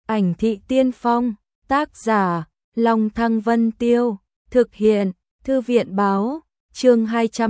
Ảnh thị tiên phong, tác giả, Long Thăng Vân Tiêu, thực hiện, Thư viện báo, chương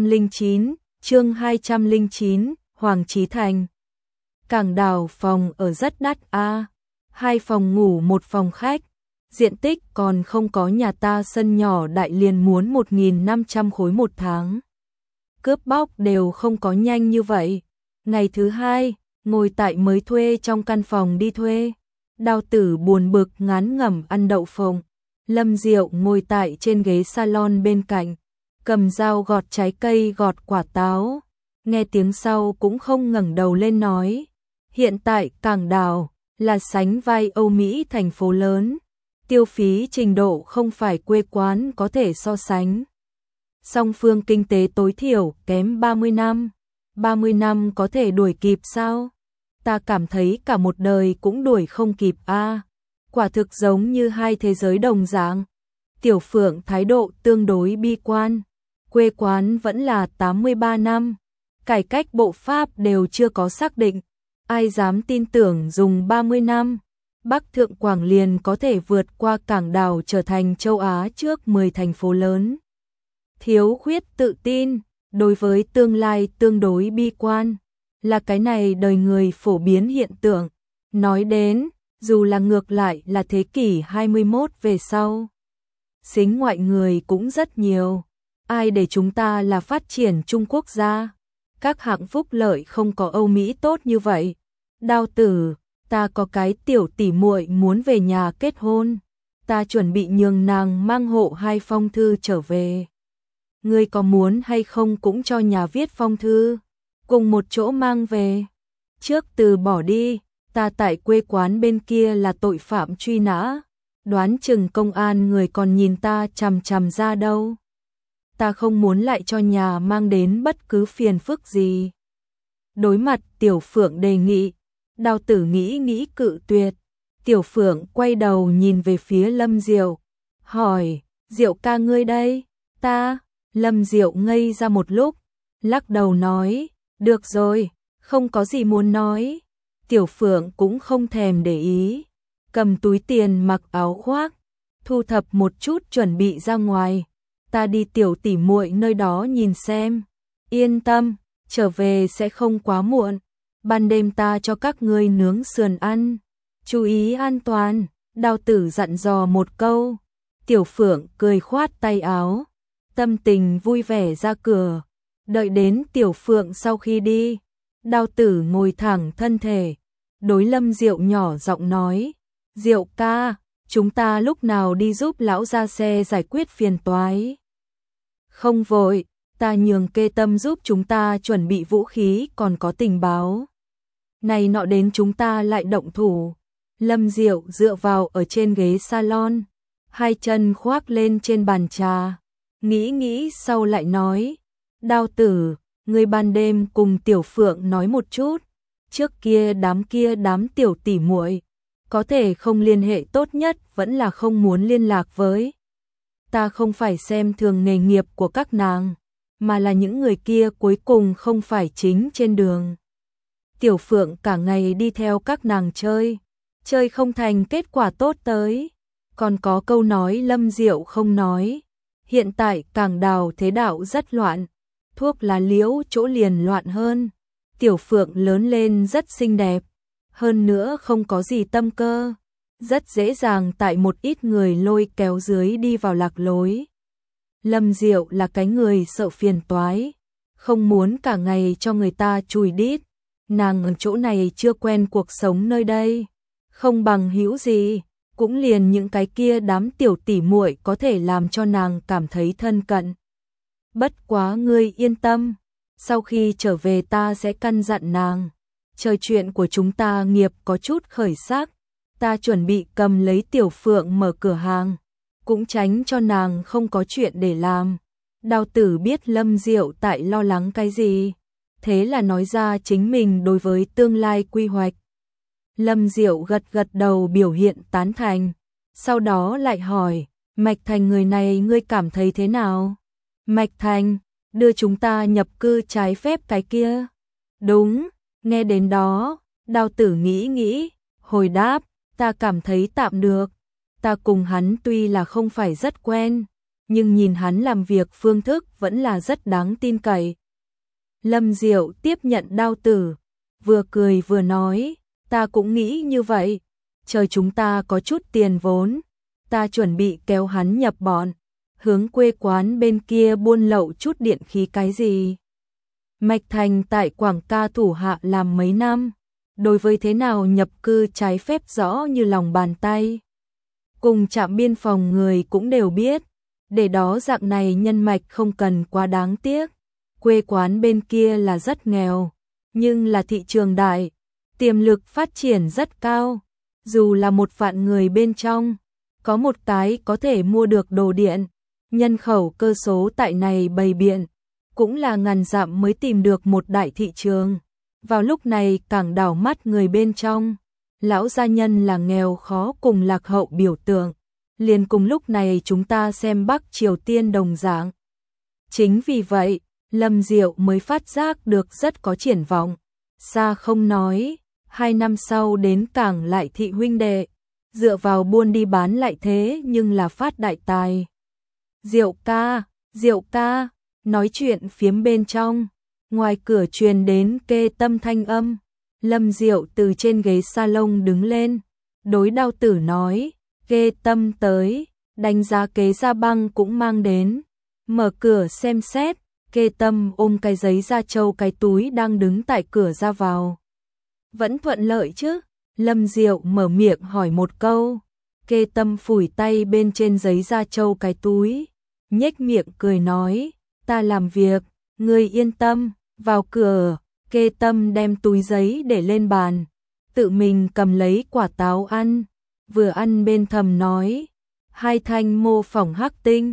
209, Hoàng Chí Thành. Cảng đào phòng ở rất đắt a, 2 phòng ngủ 1 phòng khách, diện tích còn không có nhà ta sân nhỏ đại liền muốn 1.500 khối một tháng. Cướp bóc đều không có nhanh như vậy. Ngày thứ 2, ngồi tại mới thuê trong căn phòng đi thuê. Đào Tử buồn bực ngán ngẩm ăn đậu phộng. Lâm Diệu ngồi tại trên ghế salon bên cạnh, cầm dao gọt trái cây gọt quả táo. Nghe tiếng sau cũng không ngẩng đầu lên nói. Hiện tại Cảng Đào là sánh vai Âu Mỹ thành phố lớn. Tiêu phí trình độ không phải quê quán có thể so sánh. Song phương kinh tế tối thiểu kém 30 năm. 30 năm có thể đuổi kịp sao? Ta cảm thấy cả một đời cũng đuổi không kịp a. Quả thực giống như hai thế giới đồng dạng. Tiểu Phượng thái độ tương đối bi quan. Quê quán vẫn là 83 năm. Cải cách bộ pháp đều chưa có xác định. Ai dám tin tưởng dùng 30 năm. Bắc Thượng Quảng liền có thể vượt qua Cảng Đào trở thành châu Á trước 10 thành phố lớn. Thiếu khuyết tự tin, đối với tương lai tương đối bi quan, là cái này đời người phổ biến hiện tượng. Nói đến, dù là ngược lại là thế kỷ 21 về sau, xính ngoại người cũng rất nhiều. Ai để chúng ta là phát triển Trung Quốc gia, các hạng phúc lợi không có Âu Mỹ tốt như vậy. Đào Tử, ta có cái tiểu tỷ muội muốn về nhà kết hôn, ta chuẩn bị nhường nàng mang hộ 2 phong thư trở về. Ngươi có muốn hay không cũng cho nhà viết phong thư, cùng một chỗ mang về. Trước từ bỏ đi, ta tại quê quán bên kia là tội phạm truy nã, đoán chừng công an người còn nhìn ta chằm chằm ra đâu. Ta không muốn lại cho nhà mang đến bất cứ phiền phức gì. Đối mặt Tiểu Phượng đề nghị, Đào Tử nghĩ cự tuyệt. Tiểu Phượng quay đầu nhìn về phía Lâm Diệu, hỏi, Diệu ca ngươi đây? Ta, Lâm Diệu ngây ra một lúc, lắc đầu nói, được rồi, không có gì muốn nói. Tiểu Phượng cũng không thèm để ý, cầm túi tiền mặc áo khoác, thu thập một chút chuẩn bị ra ngoài. Ta đi tiểu tỷ muội nơi đó nhìn xem. Yên tâm, trở về sẽ không quá muộn. Ban đêm ta cho các ngươi nướng sườn ăn. Chú ý an toàn, Đào Tử dặn dò một câu. Tiểu Phượng cười khoát tay áo, tâm tình vui vẻ ra cửa. Đợi đến Tiểu Phượng sau khi đi, Đào Tử ngồi thẳng thân thể, đối Lâm Diệu nhỏ giọng nói, Diệu ca, chúng ta lúc nào đi giúp lão ra xe giải quyết phiền toái. Không vội, ta nhường Kê Tâm giúp chúng ta chuẩn bị vũ khí còn có tình báo. Này nọ đến chúng ta lại động thủ. Lâm Diệu dựa vào ở trên ghế salon, 2 chân khoác lên trên bàn trà. Nghĩ sau lại nói, Đào Tử, ngươi ban đêm cùng Tiểu Phượng nói một chút. Trước kia đám tiểu tỷ muội, có thể không liên hệ tốt nhất vẫn là không muốn liên lạc với. Ta không phải xem thường nghề nghiệp của các nàng, mà là những người kia cuối cùng không phải chính trên đường. Tiểu Phượng cả ngày đi theo các nàng chơi không thành kết quả tốt tới. Còn có câu nói Lâm Diệu không nói, hiện tại Cảng Đào thế đạo rất loạn, thuốc lá liễu chỗ liền loạn hơn. Tiểu Phượng lớn lên rất xinh đẹp, hơn nữa không có gì tâm cơ, rất dễ dàng tại một ít người lôi kéo dưới đi vào lạc lối. Lâm Diệu là cái người sợ phiền toái, không muốn cả ngày cho người ta chùi đít. Nàng ở chỗ này chưa quen cuộc sống nơi đây, không bằng hữu gì, cũng liền những cái kia đám tiểu tỷ muội có thể làm cho nàng cảm thấy thân cận. Bất quá ngươi yên tâm, sau khi trở về ta sẽ căn dặn nàng. Trời chuyện của chúng ta nghiệp có chút khởi sắc, ta chuẩn bị cầm lấy Tiểu Phượng mở cửa hàng, cũng tránh cho nàng không có chuyện để làm. Đào Tử biết Lâm Diệu tại lo lắng cái gì, thế là nói ra chính mình đối với tương lai quy hoạch. Lâm Diệu gật đầu biểu hiện tán thành, sau đó lại hỏi, Mạch Thành người này ngươi cảm thấy thế nào? Mạch Thành, đưa chúng ta nhập cư trái phép cái kia. Đúng, nghe đến đó, Đào Tử nghĩ, hồi đáp, Ta cảm thấy tạm được. Ta cùng hắn tuy là không phải rất quen, nhưng nhìn hắn làm việc phương thức vẫn là rất đáng tin cậy. Lâm Diệu tiếp nhận đao tử, vừa cười vừa nói, ta cũng nghĩ như vậy, chờ chúng ta có chút tiền vốn, ta chuẩn bị kéo hắn nhập bọn, hướng quê quán bên kia buôn lậu chút điện khí cái gì. Mạch Thành tại Quảng Ca thủ hạ làm mấy năm, đối với thế nào nhập cư trái phép rõ như lòng bàn tay. Cùng trạm biên phòng người cũng đều biết, để đó dạng này nhân mạch không cần quá đáng tiếc. Quê quán bên kia là rất nghèo, nhưng là thị trường đại, tiềm lực phát triển rất cao. Dù là 1 vạn người bên trong, có một cái có thể mua được đồ điện, nhân khẩu cơ số tại này bầy biện, cũng là ngàn dặm mới tìm được một đại thị trường. Vào lúc này càng đảo mắt người bên trong, lão gia nhân là nghèo khó cùng lạc hậu biểu tượng, liền cùng lúc này chúng ta xem Bắc Triều Tiên đồng dạng. Chính vì vậy, Lâm Diệu mới phát giác được rất có triển vọng. Xa không nói, 2 năm sau đến Cảng Lại thị huynh đệ, dựa vào buôn đi bán lại thế nhưng là phát đại tài. Diệu ca, nói chuyện phiếm bên trong, ngoài cửa truyền đến Kê Tâm thanh âm. Lâm Diệu từ trên ghế salon đứng lên, đối Đao Tử nói, Kê Tâm tới, đánh giá kế Gia Băng cũng mang đến. Mở cửa xem xét, Kê Tâm ôm cái giấy da trâu cái túi đang đứng tại cửa ra vào. Vẫn thuận lợi chứ? Lâm Diệu mở miệng hỏi một câu. Kê Tâm phủi tay bên trên giấy da trâu cái túi, nhếch miệng cười nói, ta làm việc, ngươi yên tâm. Vào cửa, Kê Tâm đem túi giấy để lên bàn, tự mình cầm lấy quả táo ăn, vừa ăn bên thầm nói, 2 thanh mô phỏng hắc tinh,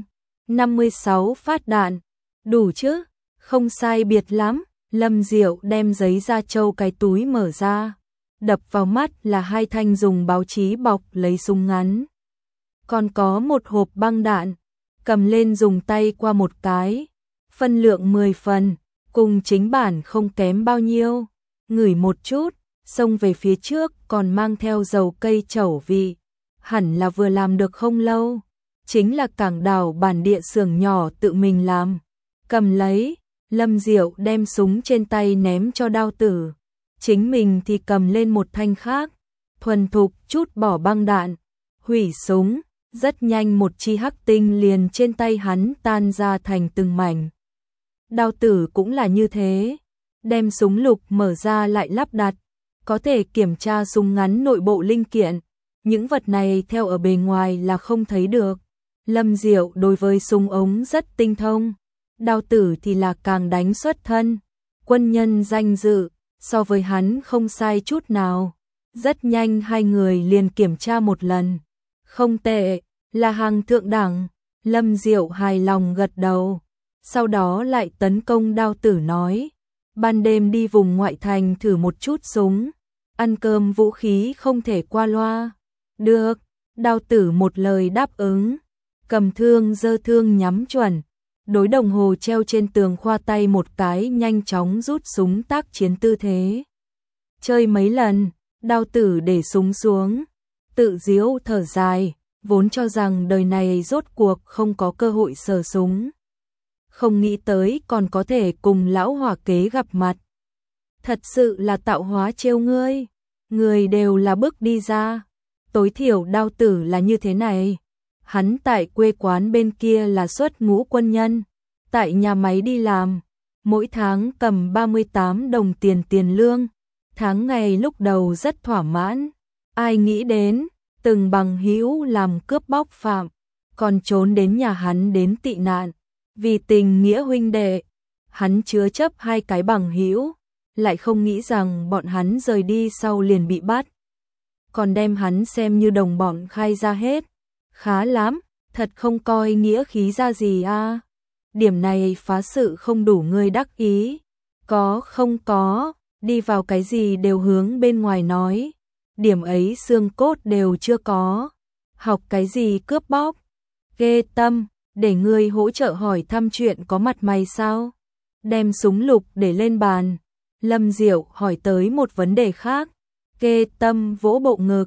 56 phát đạn, đủ chứ? Không sai biệt lắm. Lâm Diệu đem giấy da trâu cái túi mở ra, đập vào mắt là 2 thanh dùng báo chí bọc lấy súng ngắn. Còn có một hộp băng đạn, cầm lên dùng tay qua một cái, phân lượng 10 phần, cùng chính bản không kém bao nhiêu. Ngửi một chút, xông về phía trước còn mang theo dầu cây trẩu vị, hẳn là vừa làm được không lâu. Chính là Cảng Đảo bản địa xưởng nhỏ tự mình làm. Cầm lấy, Lâm Diệu đem súng trên tay ném cho Đao Tử, chính mình thì cầm lên một thanh khác, thuần thục chút bỏ băng đạn, hủy súng, rất nhanh một chi hắc tinh liền trên tay hắn tan ra thành từng mảnh. Đao Tử cũng là như thế, đem súng lục mở ra lại lắp đặt, có thể kiểm tra súng ngắn nội bộ linh kiện, những vật này theo ở bề ngoài là không thấy được. Lâm Diệu đối với súng ống rất tinh thông. Đao Tử thì là càng đánh xuất thân, quân nhân danh dự, so với hắn không sai chút nào. Rất nhanh 2 người liền kiểm tra một lần. Không tệ, là hàng thượng đẳng. Lâm Diệu hài lòng gật đầu. Sau đó lại tấn công Đao Tử nói, ban đêm đi vùng ngoại thành thử một chút súng, ăn cơm vũ khí không thể qua loa. Được, Đao Tử một lời đáp ứng, cầm thương giơ thương nhắm chuẩn. Đối đồng hồ treo trên tường khoa tay một cái, nhanh chóng rút súng tác chiến tư thế. Chơi mấy lần, Đao Tử để súng xuống, tự giễu thở dài, vốn cho rằng đời này rốt cuộc không có cơ hội sờ súng. Không nghĩ tới còn có thể cùng lão hỏa kế gặp mặt. Thật sự là tạo hóa trêu ngươi, người đều là bước đi ra. Tối thiểu Đao Tử là như thế này. Hắn tại quê quán bên kia là xuất ngũ quân nhân, tại nhà máy đi làm, mỗi tháng cầm 38 đồng tiền lương, tháng ngày lúc đầu rất thỏa mãn. Ai nghĩ đến, từng bằng hữu làm cướp bóc phạm, còn trốn đến nhà hắn đến tị nạn, vì tình nghĩa huynh đệ, hắn chứa chấp 2 cái bằng hữu, lại không nghĩ rằng bọn hắn rời đi sau liền bị bắt, còn đem hắn xem như đồng bọn khai ra hết. Khá lắm, thật không coi nghĩa khí ra gì a. Điểm này phá sự không đủ ngươi đắc ý. Có không có, đi vào cái gì đều hướng bên ngoài nói. Điểm ấy xương cốt đều chưa có. Học cái gì cướp bóc. Ghê tâm, để ngươi hỗ trợ hỏi thăm chuyện có mặt mày sao. Đem súng lục để lên bàn. Lâm Diệu hỏi tới một vấn đề khác. Ghê tâm vỗ bộ ngực.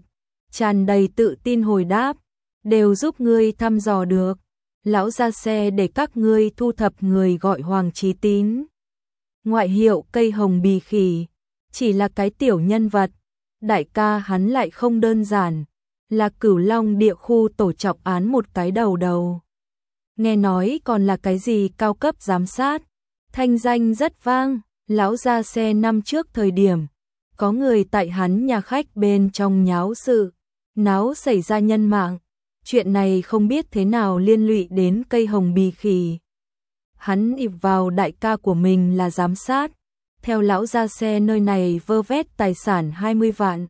tràn đầy tự tin hồi đáp, đều giúp ngươi thăm dò được. Lão ra xe để các ngươi thu thập người gọi Hoàng Chí Tín. Ngoại hiệu cây hồng bì khỉ, chỉ là cái tiểu nhân vật, đại ca hắn lại không đơn giản, là Cửu Long địa khu tổ trọng án một cái đầu đầu. Nghe nói còn là cái gì cao cấp giám sát, thanh danh rất vang. Lão ra xe năm trước thời điểm, có người tại hắn nhà khách bên trong nháo sự, náo xảy ra nhân mạng. Chuyện này không biết thế nào liên lụy đến cây hồng bì khỉ. Hắn ịp vào đại ca của mình là giám sát, theo lão ra xe nơi này vơ vét tài sản 20 vạn.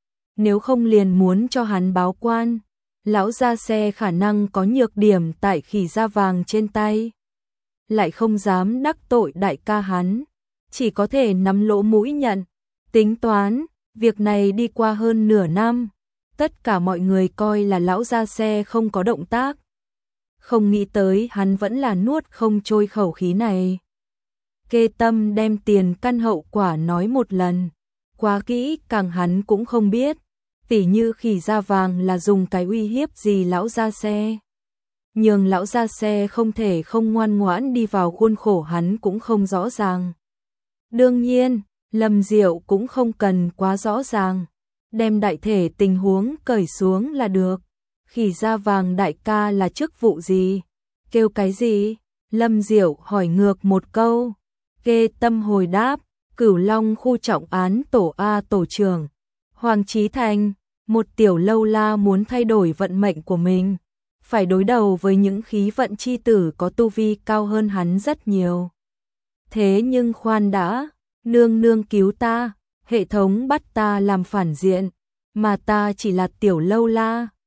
Nếu không liền muốn cho hắn báo quan, lão ra xe khả năng có nhược điểm tại khỉ da vàng trên tay. Lại không dám đắc tội đại ca hắn, chỉ có thể nắm lỗ mũi nhận. Tính toán, việc này đi qua hơn nửa năm, tất cả mọi người coi là lão ra xe không có động tác. Không nghĩ tới hắn vẫn là nuốt không trôi khẩu khí này. Kê Tâm đem tiền căn hậu quả nói một lần, quá kỹ càng hắn cũng không biết, tỉ như khỉ da vàng là dùng cái uy hiếp gì lão ra xe. Nhưng lão ra xe không thể không ngoan ngoãn đi vào khuôn khổ hắn cũng không rõ ràng. Đương nhiên, Lâm Diệu cũng không cần quá rõ ràng, đem đại thể tình huống cởi xuống là được. Khỉ da vàng đại ca là chức vụ gì? Kêu cái gì? Lâm Diệu hỏi ngược một câu. Kê Tâm hồi đáp, Cửu Long khu trọng án tổ A tổ trưởng. Hoàng Chí Thành, một tiểu lâu la muốn thay đổi vận mệnh của mình, phải đối đầu với những khí vận chi tử có tu vi cao hơn hắn rất nhiều. Thế nhưng khoan đã, nương nương cứu ta, hệ thống bắt ta làm phản diện, mà ta chỉ là tiểu lâu la.